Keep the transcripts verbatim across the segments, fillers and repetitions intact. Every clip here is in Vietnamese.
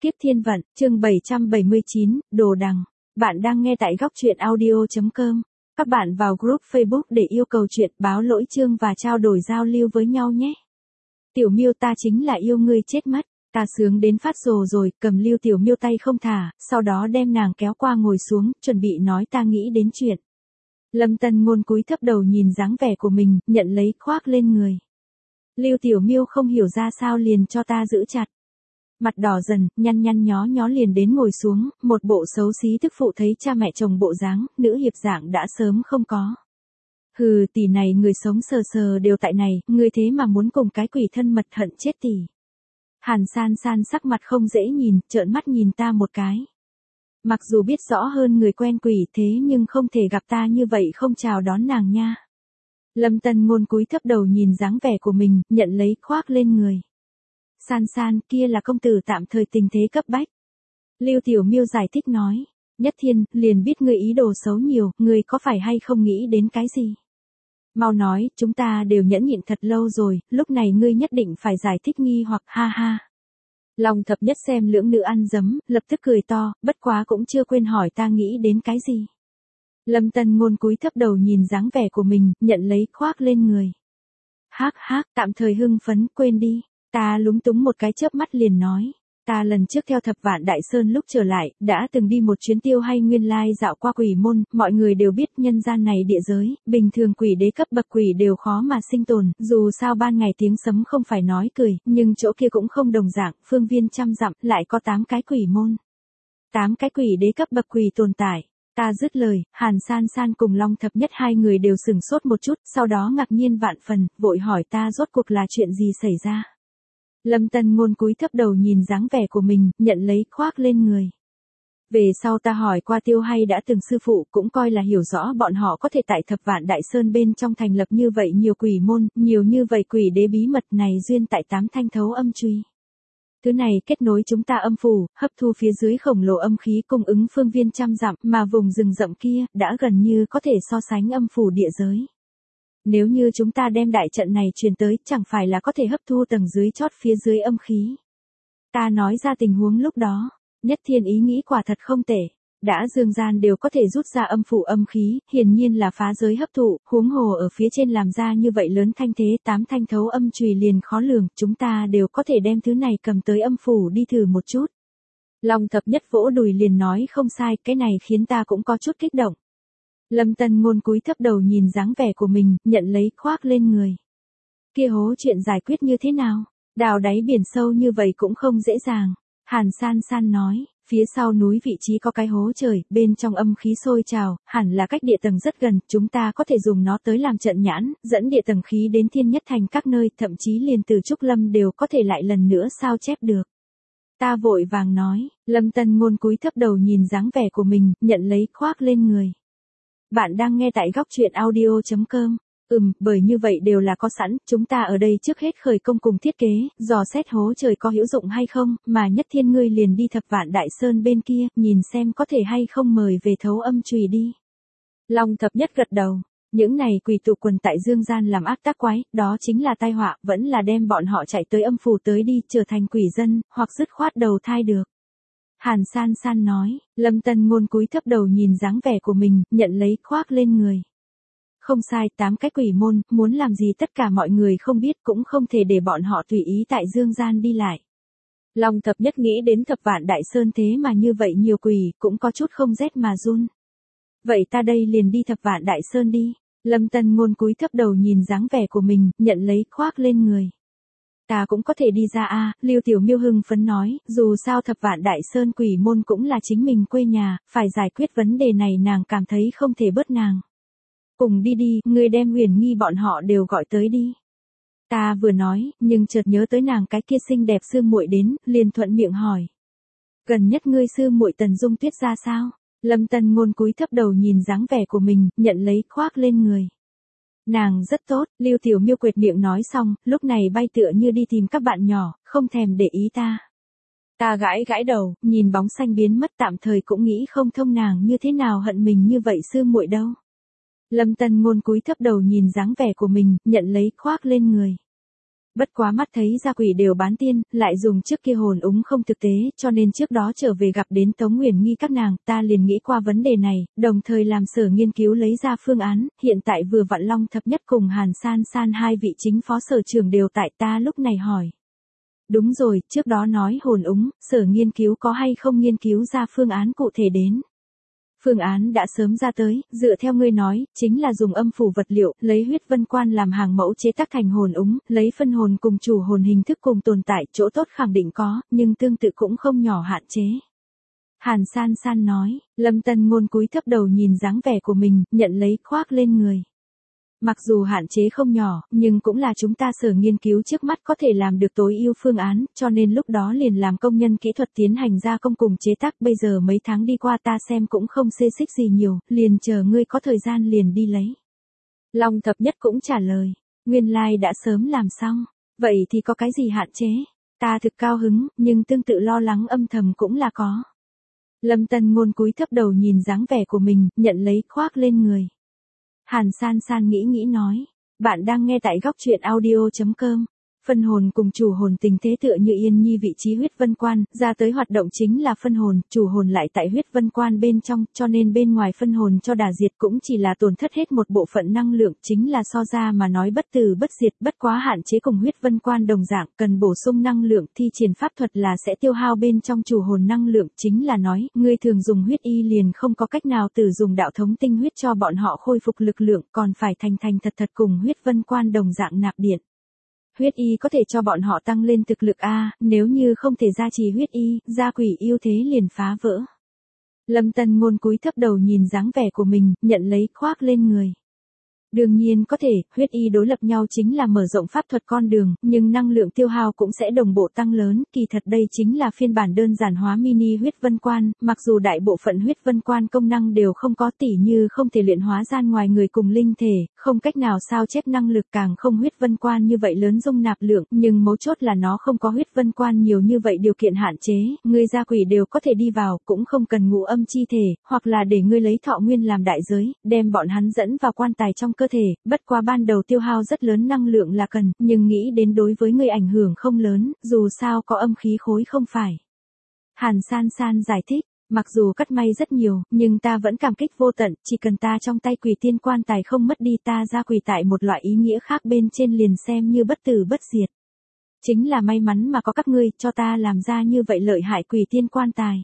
Kiếp thiên vận, chương bảy trăm bảy mươi chín, Đồ Đằng. Bạn đang nghe tại góc truyện audio chấm com. Các bạn vào group Facebook để yêu cầu chuyện, báo lỗi chương và trao đổi giao lưu với nhau nhé. Tiểu Miêu, ta chính là yêu ngươi chết mất. Ta sướng đến phát rồ rồi, cầm Lưu Tiểu Miêu tay không thả, sau đó đem nàng kéo qua ngồi xuống, chuẩn bị nói ta nghĩ đến chuyện. Lâm Tân Ngôn cúi thấp đầu nhìn dáng vẻ của mình, nhận lấy khoác lên người. Lưu Tiểu Miêu không hiểu ra sao liền cho ta giữ chặt. Mặt đỏ dần, nhăn nhăn nhó nhó liền đến ngồi xuống, một bộ xấu xí tức phụ thấy cha mẹ chồng bộ dáng, nữ hiệp dạng đã sớm không có. Hừ, tỷ này người sống sờ sờ đều tại này, ngươi thế mà muốn cùng cái quỷ thân mật hận chết tỷ. Hàn San San sắc mặt không dễ nhìn, trợn mắt nhìn ta một cái. Mặc dù biết rõ hơn người quen quỷ thế nhưng không thể gặp ta như vậy không chào đón nàng nha. Lâm Tân Ngôn cúi thấp đầu nhìn dáng vẻ của mình, nhận lấy khoác lên người. San San, kia là công tử tạm thời tình thế cấp bách. Lưu Tiểu Miêu giải thích nói. Nhất Thiên, liền biết ngươi ý đồ xấu nhiều, ngươi có phải hay không nghĩ đến cái gì? Mau nói, chúng ta đều nhẫn nhịn thật lâu rồi, lúc này ngươi nhất định phải giải thích nghi hoặc ha ha. Long Thập Nhất xem lưỡng nữ ăn dấm, lập tức cười to, bất quá cũng chưa quên hỏi ta nghĩ đến cái gì. Lâm Tân Ngôn cúi thấp đầu nhìn dáng vẻ của mình, nhận lấy khoác lên người. Hác hác, tạm thời hưng phấn, quên đi. Ta lúng túng một cái chớp mắt liền nói. Ta lần trước theo Thập Vạn Đại Sơn lúc trở lại, đã từng đi một chuyến tiêu hay nguyên lai dạo qua quỷ môn, mọi người đều biết nhân gian này địa giới, bình thường quỷ đế cấp bậc quỷ đều khó mà sinh tồn, dù sao ban ngày tiếng sấm không phải nói cười, nhưng chỗ kia cũng không đồng dạng, phương viên trăm dặm, lại có tám cái quỷ môn. Tám cái quỷ đế cấp bậc quỷ tồn tại. Ta dứt lời, Hàn San San cùng Long Thập Nhất hai người đều sửng sốt một chút, sau đó ngạc nhiên vạn phần, vội hỏi ta rốt cuộc là chuyện gì xảy ra. Lâm Tân Ngôn cúi thấp đầu nhìn dáng vẻ của mình, nhận lấy khoác lên người. Về sau ta hỏi qua Tiêu Hay đã từng sư phụ, cũng coi là hiểu rõ bọn họ có thể tại Thập Vạn Đại Sơn bên trong thành lập như vậy nhiều quỷ môn, nhiều như vậy quỷ đế bí mật này duyên tại tám thanh thấu âm truy. Thứ này kết nối chúng ta âm phủ, hấp thu phía dưới khổng lồ âm khí cung ứng phương viên trăm dặm, mà vùng rừng rậm kia đã gần như có thể so sánh âm phủ địa giới. Nếu như chúng ta đem đại trận này truyền tới, chẳng phải là có thể hấp thu tầng dưới chót phía dưới âm khí. Ta nói ra tình huống lúc đó, Nhất Thiên ý nghĩ quả thật không tệ. Đã dương gian đều có thể rút ra âm phủ âm khí, hiển nhiên là phá giới hấp thụ, huống hồ ở phía trên làm ra như vậy lớn thanh thế, tám thanh thấu âm chùy liền khó lường, chúng ta đều có thể đem thứ này cầm tới âm phủ đi thử một chút. Long Thập Nhất vỗ đùi liền nói không sai, cái này khiến ta cũng có chút kích động. Lâm Tân Ngôn cúi thấp đầu nhìn dáng vẻ của mình, nhận lấy khoác lên người. Kia hố chuyện giải quyết như thế nào? Đào đáy biển sâu như vậy cũng không dễ dàng. Hàn San San nói, phía sau núi vị trí có cái hố trời, bên trong âm khí sôi trào, hẳn là cách địa tầng rất gần, chúng ta có thể dùng nó tới làm trận nhãn, dẫn địa tầng khí đến Thiên Nhất Thành các nơi, thậm chí liền từ Trúc Lâm đều có thể lại lần nữa sao chép được. Ta vội vàng nói, Lâm Tân Ngôn cúi thấp đầu nhìn dáng vẻ của mình, nhận lấy khoác lên người. Bạn đang nghe tại góc truyện audio chấm com. Ừm, bởi như vậy đều là có sẵn, chúng ta ở đây trước hết khởi công cùng thiết kế, dò xét hố trời có hữu dụng hay không, mà Nhất Thiên ngươi liền đi Thập Vạn Đại Sơn bên kia, nhìn xem có thể hay không mời về thấu âm chùy đi. Long Thập Nhất gật đầu, những này quỷ tụ quần tại dương gian làm ác tác quái, đó chính là tai họa, vẫn là đem bọn họ chạy tới âm phủ tới đi, trở thành quỷ dân, hoặc dứt khoát đầu thai được. Hàn San San nói, Lâm Tân Ngôn cúi thấp đầu nhìn dáng vẻ của mình, nhận lấy khoác lên người. Không sai, tám cái quỷ môn, muốn làm gì tất cả mọi người không biết, cũng không thể để bọn họ tùy ý tại dương gian đi lại. Long Thập Nhất nghĩ đến Thập Vạn Đại Sơn thế mà như vậy nhiều quỷ, cũng có chút không rét mà run. Vậy ta đây liền đi Thập Vạn Đại Sơn đi. Lâm Tân Ngôn cúi thấp đầu nhìn dáng vẻ của mình, nhận lấy khoác lên người. Ta cũng có thể đi ra a, à, Lưu Tiểu Miêu hưng phấn nói, dù sao Thập Vạn Đại Sơn quỷ môn cũng là chính mình quê nhà, phải giải quyết vấn đề này nàng cảm thấy không thể bớt nàng. Cùng đi đi, ngươi đem Huyền Nghi bọn họ đều gọi tới đi. Ta vừa nói, nhưng chợt nhớ tới nàng cái kia xinh đẹp sư muội đến, liền thuận miệng hỏi. Gần nhất ngươi sư muội Tần Dung Tuyết ra sao? Lâm Tân Ngôn cúi thấp đầu nhìn dáng vẻ của mình, nhận lấy khoác lên người. Nàng rất tốt, Lưu Tiểu Miêu quệt miệng nói xong, lúc này bay tựa như đi tìm các bạn nhỏ, không thèm để ý ta. Ta gãi gãi đầu, nhìn bóng xanh biến mất tạm thời cũng nghĩ không thông nàng như thế nào hận mình như vậy sư muội đâu. Lâm Tân Ngôn cúi thấp đầu nhìn dáng vẻ của mình, nhận lấy khoác lên người. Bất quá mắt thấy gia quỷ đều bán tiên, lại dùng trước kia hồn úng không thực tế, cho nên trước đó trở về gặp đến Tống Nguyền Nghi các nàng, ta liền nghĩ qua vấn đề này, đồng thời làm sở nghiên cứu lấy ra phương án, hiện tại vừa vặn Long Thập Nhất cùng Hàn San San hai vị chính phó sở trưởng đều tại, ta lúc này hỏi. Đúng rồi, trước đó nói hồn úng, sở nghiên cứu có hay không nghiên cứu ra phương án cụ thể đến. Phương án đã sớm ra tới, dựa theo ngươi nói, chính là dùng âm phủ vật liệu, lấy huyết vân quan làm hàng mẫu chế tác thành hồn úng, lấy phân hồn cùng chủ hồn hình thức cùng tồn tại, chỗ tốt khẳng định có, nhưng tương tự cũng không nhỏ hạn chế. Hàn San San nói, Lâm Tân Ngôn cúi thấp đầu nhìn dáng vẻ của mình, nhận lấy khoác lên người. Mặc dù hạn chế không nhỏ, nhưng cũng là chúng ta sở nghiên cứu trước mắt có thể làm được tối ưu phương án, cho nên lúc đó liền làm công nhân kỹ thuật tiến hành gia công cùng chế tác, bây giờ mấy tháng đi qua ta xem cũng không xê xích gì nhiều, liền chờ ngươi có thời gian liền đi lấy. Long Thập Nhất cũng trả lời, nguyên lai like đã sớm làm xong, vậy thì có cái gì hạn chế, ta thực cao hứng, nhưng tương tự lo lắng âm thầm cũng là có. Lâm Tân Ngôn cúi thấp đầu nhìn dáng vẻ của mình, nhận lấy khoác lên người. Hàn San San nghĩ nghĩ nói, bạn đang nghe tại góc truyện audio chấm com. Phân hồn cùng chủ hồn tình thế tựa như Yên Nhi vị trí huyết vân quan, ra tới hoạt động chính là phân hồn, chủ hồn lại tại huyết vân quan bên trong, cho nên bên ngoài phân hồn cho đả diệt cũng chỉ là tổn thất hết một bộ phận năng lượng, chính là so ra mà nói bất tử bất diệt, bất quá hạn chế cùng huyết vân quan đồng dạng, cần bổ sung năng lượng, thi triển pháp thuật là sẽ tiêu hao bên trong chủ hồn năng lượng, chính là nói, người thường dùng huyết y liền không có cách nào từ dùng đạo thống tinh huyết cho bọn họ khôi phục lực lượng, còn phải thành thành thật thật cùng huyết vân quan đồng dạng nạp điện. Huyết y có thể cho bọn họ tăng lên thực lực a, nếu như không thể gia trì huyết y, gia quỷ yêu thế liền phá vỡ. Lâm Tân Ngôn cúi thấp đầu nhìn dáng vẻ của mình, nhận lấy khoác lên người. Đương nhiên có thể, huyết y đối lập nhau chính là mở rộng pháp thuật con đường, nhưng năng lượng tiêu hao cũng sẽ đồng bộ tăng lớn, kỳ thật đây chính là phiên bản đơn giản hóa mini huyết vân quan, mặc dù đại bộ phận huyết vân quan công năng đều không có, tỉ như không thể luyện hóa gian ngoài người cùng linh thể, không cách nào sao chép năng lực, càng không huyết vân quan như vậy lớn dung nạp lượng, nhưng mấu chốt là nó không có huyết vân quan nhiều như vậy điều kiện hạn chế, người gia quỷ đều có thể đi vào, cũng không cần ngũ âm chi thể, hoặc là để ngươi lấy thọ nguyên làm đại giới, đem bọn hắn dẫn vào quan tài trong cơ thể, bất quá ban đầu tiêu hao rất lớn năng lượng là cần, nhưng nghĩ đến đối với người ảnh hưởng không lớn, dù sao có âm khí khối không phải. Hàn San San giải thích, mặc dù cắt may rất nhiều, nhưng ta vẫn cảm kích vô tận, chỉ cần ta trong tay quỷ tiên quan tài không mất đi, ta ra quỷ tại một loại ý nghĩa khác bên trên liền xem như bất tử bất diệt. Chính là may mắn mà có các ngươi, cho ta làm ra như vậy lợi hại quỷ tiên quan tài.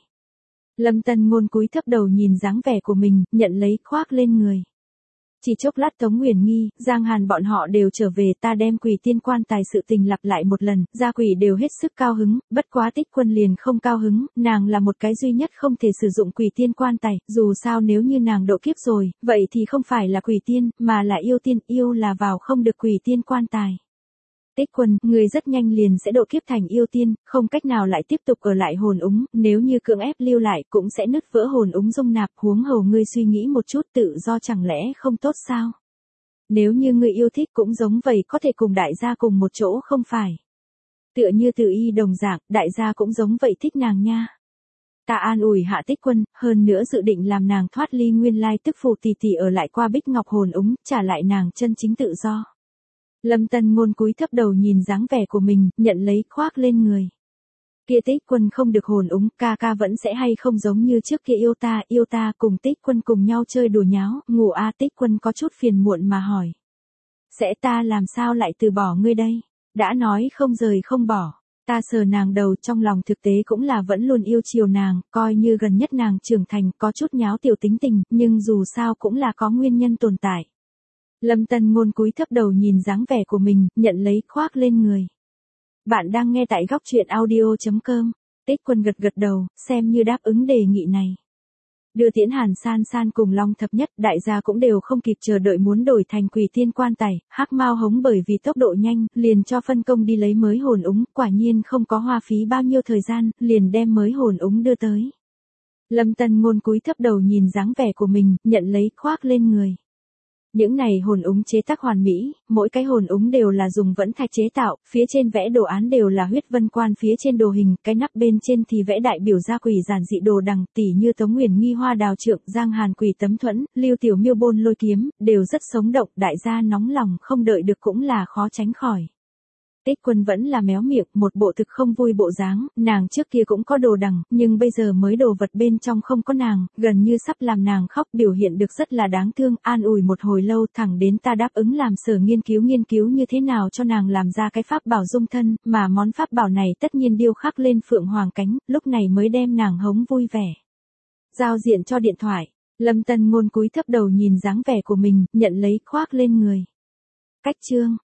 Lâm Tân Ngôn cúi thấp đầu nhìn dáng vẻ của mình, nhận lấy khoác lên người. Chỉ chốc lát Tống Nguyền Nghi, Giang Hàn bọn họ đều trở về, ta đem quỷ tiên quan tài sự tình lặp lại một lần, gia quỷ đều hết sức cao hứng, bất quá Tích Quân liền không cao hứng, nàng là một cái duy nhất không thể sử dụng quỷ tiên quan tài, dù sao nếu như nàng độ kiếp rồi, vậy thì không phải là quỷ tiên, mà là yêu tiên, yêu là vào không được quỷ tiên quan tài. Tích Quân, người rất nhanh liền sẽ độ kiếp thành yêu tiên, không cách nào lại tiếp tục ở lại hồn úng, nếu như cưỡng ép lưu lại cũng sẽ nứt vỡ hồn úng dung nạp, huống hồ ngươi suy nghĩ một chút, tự do chẳng lẽ không tốt sao? Nếu như ngươi yêu thích cũng giống vậy, có thể cùng đại gia cùng một chỗ không phải? Tựa như Từ Y đồng dạng, đại gia cũng giống vậy thích nàng nha. Ta an ủi hạ Tích Quân, hơn nữa dự định làm nàng thoát ly nguyên lai tức phù tỷ tỷ ở lại qua Bích Ngọc hồn úng, trả lại nàng chân chính tự do. Lâm Tân Ngôn cúi thấp đầu nhìn dáng vẻ của mình, nhận lấy khoác lên người. Kia Tích Quân không được hồn úng, ca ca vẫn sẽ hay không giống như trước kia yêu ta, yêu ta cùng Tích Quân cùng nhau chơi đùa nháo, ngủ a. Tích Quân có chút phiền muộn mà hỏi. Sẽ ta làm sao lại từ bỏ ngươi đây? Đã nói không rời không bỏ. Ta sờ nàng đầu, trong lòng thực tế cũng là vẫn luôn yêu chiều nàng, coi như gần nhất nàng trưởng thành, có chút nháo tiểu tính tình, nhưng dù sao cũng là có nguyên nhân tồn tại. Lâm Tân Ngôn cúi thấp đầu nhìn dáng vẻ của mình, nhận lấy khoác lên người. Bạn đang nghe tại góc truyện audio chấm com. Tích Quân gật gật đầu, xem như đáp ứng đề nghị này. Đưa tiễn Hàn San San cùng Long Thập Nhất, đại gia cũng đều không kịp chờ đợi muốn đổi thành quỷ tiên quan tài, Hắc Mao Hống bởi vì tốc độ nhanh, liền cho phân công đi lấy mới hồn úng, quả nhiên không có hoa phí bao nhiêu thời gian, liền đem mới hồn úng đưa tới. Lâm Tân Ngôn cúi thấp đầu nhìn dáng vẻ của mình, nhận lấy khoác lên người. Những này hồn úng chế tác hoàn mỹ, mỗi cái hồn úng đều là dùng vẫn thạch chế tạo, phía trên vẽ đồ án đều là huyết vân quan, phía trên đồ hình, cái nắp bên trên thì vẽ đại biểu gia quỷ giản dị đồ đằng, tỉ như Tống Nguyền Nghi hoa đào trượng, Giang Hàn quỷ tấm thuẫn, Lưu Tiểu Miêu bôn lôi kiếm, đều rất sống động, đại gia nóng lòng không đợi được cũng là khó tránh khỏi. Tích Quân vẫn là méo miệng, một bộ thực không vui bộ dáng, nàng trước kia cũng có đồ đằng, nhưng bây giờ mới đồ vật bên trong không có nàng, gần như sắp làm nàng khóc, biểu hiện được rất là đáng thương, an ủi một hồi lâu thẳng đến ta đáp ứng làm Sở nghiên cứu nghiên cứu như thế nào cho nàng làm ra cái pháp bảo dung thân, mà món pháp bảo này tất nhiên điêu khắc lên phượng hoàng cánh, lúc này mới đem nàng hống vui vẻ. Giao diện cho điện thoại, Lâm Tân Ngôn cúi thấp đầu nhìn dáng vẻ của mình, nhận lấy khoác lên người. Cách chương